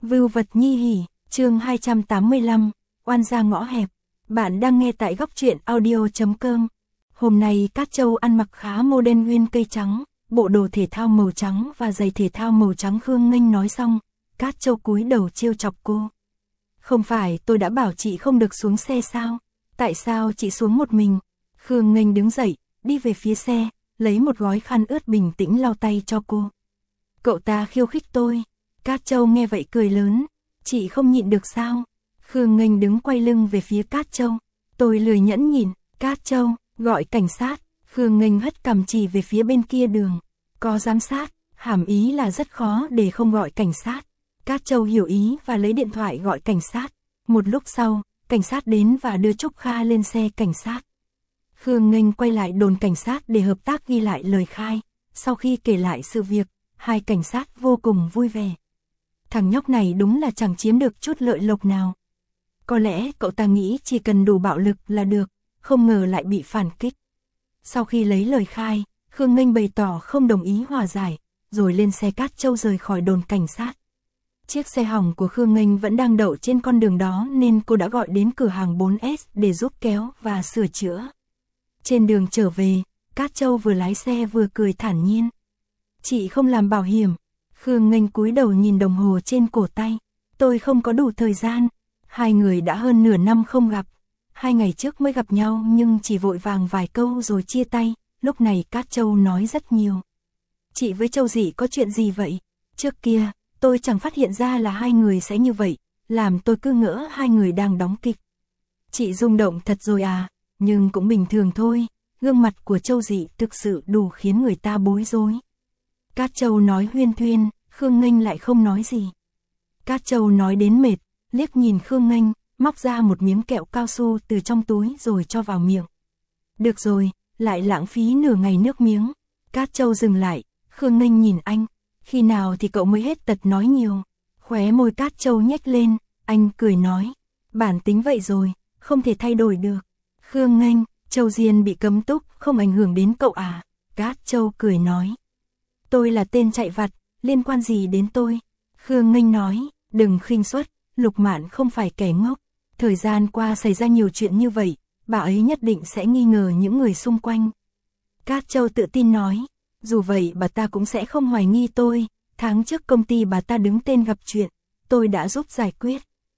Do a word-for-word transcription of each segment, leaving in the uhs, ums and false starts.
Vưu vật nhi hỉ, chương hai trăm tám mươi lăm, oan gia ngõ hẹp. Bạn đang nghe tại góc truyện audio chấm com. Hôm nay Cát Châu ăn mặc khá modern nguyên cây trắng, bộ đồ thể thao màu trắng và giày thể thao màu trắng. Khương Nghênh nói xong, Cát Châu cúi đầu trêu chọc cô. Không phải tôi đã bảo chị không được xuống xe sao? Tại sao chị xuống một mình? Khương Nghênh đứng dậy, đi về phía xe, lấy một gói khăn ướt bình tĩnh lau tay cho cô. Cậu ta khiêu khích tôi. Cát Châu nghe vậy cười lớn. Chị không nhịn được sao? Khương Nghênh đứng quay lưng về phía Cát Châu. Tôi lười nhẫn nhìn. Cát Châu, gọi cảnh sát. Khương Nghênh hất cằm chỉ về phía bên kia đường. Có giám sát, hàm ý là rất khó để không gọi cảnh sát. Cát Châu hiểu ý và lấy điện thoại gọi cảnh sát. Một lúc sau, cảnh sát đến và đưa Trúc Kha lên xe cảnh sát. Khương Nghênh quay lại đồn cảnh sát để hợp tác ghi lại lời khai. Sau khi kể lại sự việc, hai cảnh sát vô cùng vui vẻ. Thằng nhóc này đúng là chẳng chiếm được chút lợi lộc nào. Có lẽ cậu ta nghĩ chỉ cần đủ bạo lực là được, không ngờ lại bị phản kích. Sau khi lấy lời khai, Khương Nghênh bày tỏ không đồng ý hòa giải, rồi lên xe Cát Châu rời khỏi đồn cảnh sát. Chiếc xe hỏng của Khương Nghênh vẫn đang đậu trên con đường đó nên cô đã gọi đến cửa hàng bốn S để giúp kéo và sửa chữa. Trên đường trở về, Cát Châu vừa lái xe vừa cười thản nhiên. Chị không làm bảo hiểm. Khương Nghênh cúi đầu nhìn đồng hồ trên cổ tay. Tôi không có đủ thời gian. Hai người đã hơn nửa năm không gặp. Hai ngày trước mới gặp nhau nhưng chỉ vội vàng vài câu rồi chia tay. Lúc này Cát Châu nói rất nhiều. Chị với Châu Dị có chuyện gì vậy? Trước kia, tôi chẳng phát hiện ra là hai người sẽ như vậy. Làm tôi cứ ngỡ hai người đang đóng kịch. Chị rung động thật rồi à? Nhưng cũng bình thường thôi. Gương mặt của Châu Dị thực sự đủ khiến người ta bối rối. Cát Châu nói huyên thuyên, Khương Nghênh lại không nói gì. Cát Châu nói đến mệt, liếc nhìn Khương Nghênh, móc ra một miếng kẹo cao su từ trong túi rồi cho vào miệng. Được rồi, lại lãng phí nửa ngày nước miếng. Cát Châu dừng lại, Khương Nghênh nhìn anh, khi nào thì cậu mới hết tật nói nhiều. Khóe môi Cát Châu nhếch lên, anh cười nói, bản tính vậy rồi, không thể thay đổi được. Khương Nghênh, Châu Diên bị cấm túc, không ảnh hưởng đến cậu à? Cát Châu cười nói. Tôi là tên chạy vặt, liên quan gì đến tôi? Khương Nghênh nói, đừng khinh suất, Lục Mạn không phải kẻ ngốc. Thời gian qua xảy ra nhiều chuyện như vậy, bà ấy nhất định sẽ nghi ngờ những người xung quanh. Cát Châu tự tin nói, dù vậy bà ta cũng sẽ không hoài nghi tôi. Tháng trước công ty bà ta đứng tên gặp chuyện, tôi đã giúp giải quyết.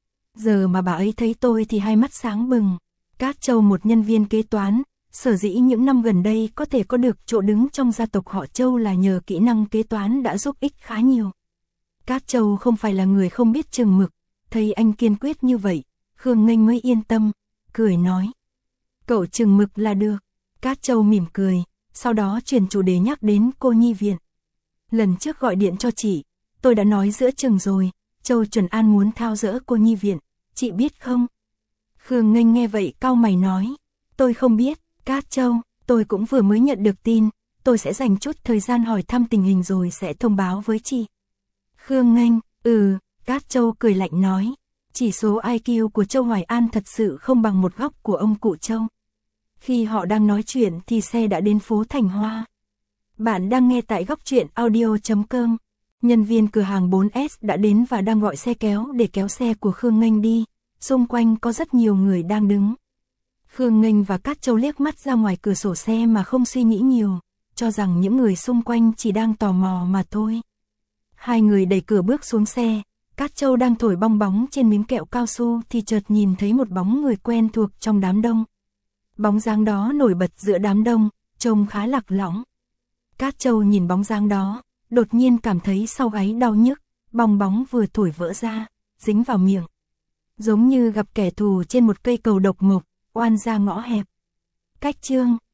Giờ mà bà ấy thấy tôi thì hai mắt sáng bừng. Cát Châu một nhân viên kế toán, sở dĩ những năm gần đây có thể có được chỗ đứng trong gia tộc họ Châu là nhờ kỹ năng kế toán đã giúp ích khá nhiều. Cát Châu không phải là người không biết chừng mực, thấy anh kiên quyết như vậy, Khương Nghênh mới yên tâm, cười nói. Cậu chừng mực là được. Cát Châu mỉm cười, sau đó chuyển chủ đề nhắc đến cô nhi viện. Lần trước gọi điện cho chị, tôi đã nói giữa chừng rồi, Châu Chuẩn An muốn thao dỡ cô nhi viện, chị biết không? Khương Nghênh nghe vậy cau mày nói, tôi không biết. Cát Châu, tôi cũng vừa mới nhận được tin, tôi sẽ dành chút thời gian hỏi thăm tình hình rồi sẽ thông báo với chị. Khương Nghênh, ừ, Cát Châu cười lạnh nói, chỉ số i kiu của Châu Hoài An thật sự không bằng một góc của ông cụ Châu. Khi họ đang nói chuyện thì xe đã đến phố Thành Hoa. Bạn đang nghe tại góc truyện audio chấm com. Nhân viên cửa hàng bốn S đã đến và đang gọi xe kéo để kéo xe của Khương Nghênh đi. Xung quanh có rất nhiều người đang đứng. Khương Nghênh và Cát Châu liếc mắt ra ngoài cửa sổ xe mà không suy nghĩ nhiều, cho rằng những người xung quanh chỉ đang tò mò mà thôi. Hai người đẩy cửa bước xuống xe, Cát Châu đang thổi bong bóng trên miếng kẹo cao su thì chợt nhìn thấy một bóng người quen thuộc trong đám đông. Bóng dáng đó nổi bật giữa đám đông, trông khá lạc lõng. Cát Châu nhìn bóng dáng đó, đột nhiên cảm thấy sau gáy đau nhức, bong bóng vừa thổi vỡ ra, dính vào miệng. Giống như gặp kẻ thù trên một cây cầu độc mộc, oan gia ngõ hẹp. Cách chương